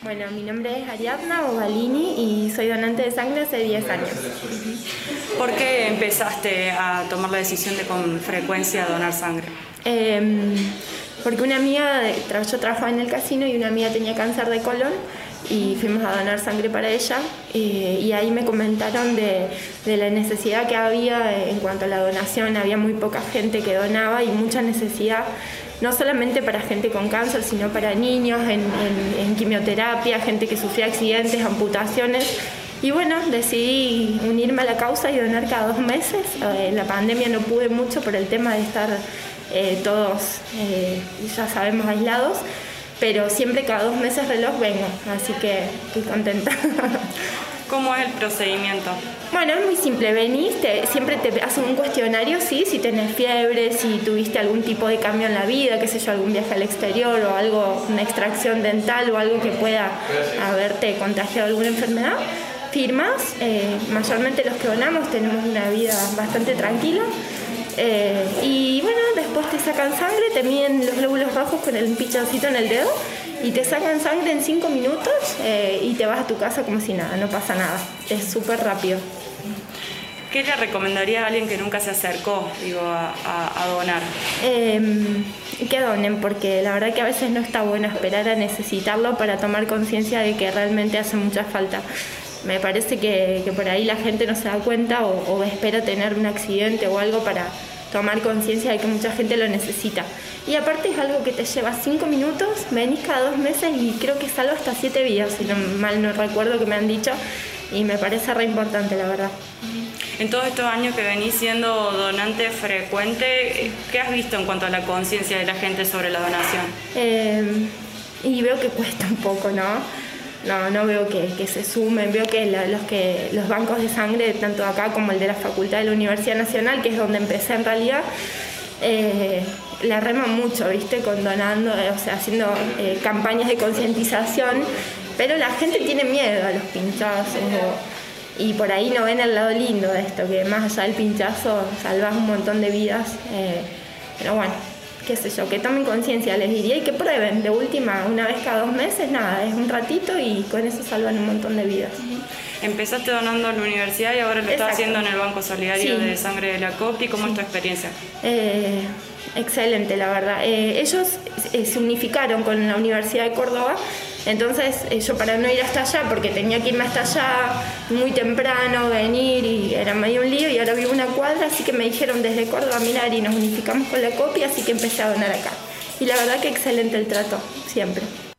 Bueno, mi nombre es Ariadna Bobalini y soy donante de sangre hace 10 años. ¿Por qué empezaste a tomar la decisión de con frecuencia donar sangre? Porque una amiga, yo trabajaba en el casino y una amiga tenía cáncer de colon y fuimos a donar sangre para ella y ahí me comentaron de la necesidad que había en cuanto a la donación. Había muy poca gente que donaba y mucha necesidad, no solamente para gente con cáncer, sino para niños en quimioterapia, gente que sufría accidentes, amputaciones. Y bueno, decidí unirme a la causa y donar cada 2 meses. En la pandemia no pude mucho por el tema de estar todos, ya sabemos, aislados, pero siempre cada 2 meses reloj vengo, así que estoy contenta. ¿Cómo es el procedimiento? Bueno, es muy simple, venís, siempre te hacen un cuestionario, ¿sí? Si tenés fiebre, si tuviste algún tipo de cambio en la vida, qué sé yo, algún viaje al exterior o algo, una extracción dental o algo que pueda haberte contagiado alguna enfermedad. Firmas, mayormente los que donamos tenemos una vida bastante tranquila. Y bueno, después te sacan sangre, te miden los glóbulos rojos con el pinchancito en el dedo y te sacan sangre en 5 minutos y te vas a tu casa como si nada, no pasa nada. Es súper rápido. ¿Qué le recomendaría a alguien que nunca se acercó, a donar? Que donen, porque la verdad que a veces no está bueno esperar a necesitarlo para tomar conciencia de que realmente hace mucha falta. Me parece que por ahí la gente no se da cuenta o espera tener un accidente o algo para tomar conciencia de que mucha gente lo necesita. Y aparte es algo que te lleva 5 minutos, venís cada 2 meses y creo que salva hasta 7 vidas, si mal no recuerdo que me han dicho, y me parece re importante, la verdad. En todos estos años que venís siendo donante frecuente, ¿qué has visto en cuanto a la conciencia de la gente sobre la donación? Y veo que cuesta un poco, ¿no? No veo que se sumen, veo que los bancos de sangre, tanto acá como el de la Facultad de la Universidad Nacional, que es donde empecé en realidad, la reman mucho, ¿viste? Con donando, o sea, haciendo campañas de concientización, pero la gente tiene miedo a los pinchazos y por ahí no ven el lado lindo de esto, que más allá del pinchazo salvas un montón de vidas, pero bueno, qué sé yo, que tomen conciencia, les diría, y que prueben, de última, una vez cada 2 meses, nada, es un ratito y con eso salvan un montón de vidas. Empezaste donando en la universidad y ahora lo estás haciendo en el Banco Solidario de Sangre de la COPI. ¿Cómo es tu experiencia? Excelente, la verdad. Ellos se unificaron con la Universidad de Córdoba, entonces yo para no ir hasta allá, porque tenía que irme hasta allá muy temprano, venir, y era medio un lío, y ahora vivo una cuadra, así que me dijeron desde Córdoba, mirar, y nos unificamos con la COPI, así que empecé a donar acá. Y la verdad que excelente el trato, siempre.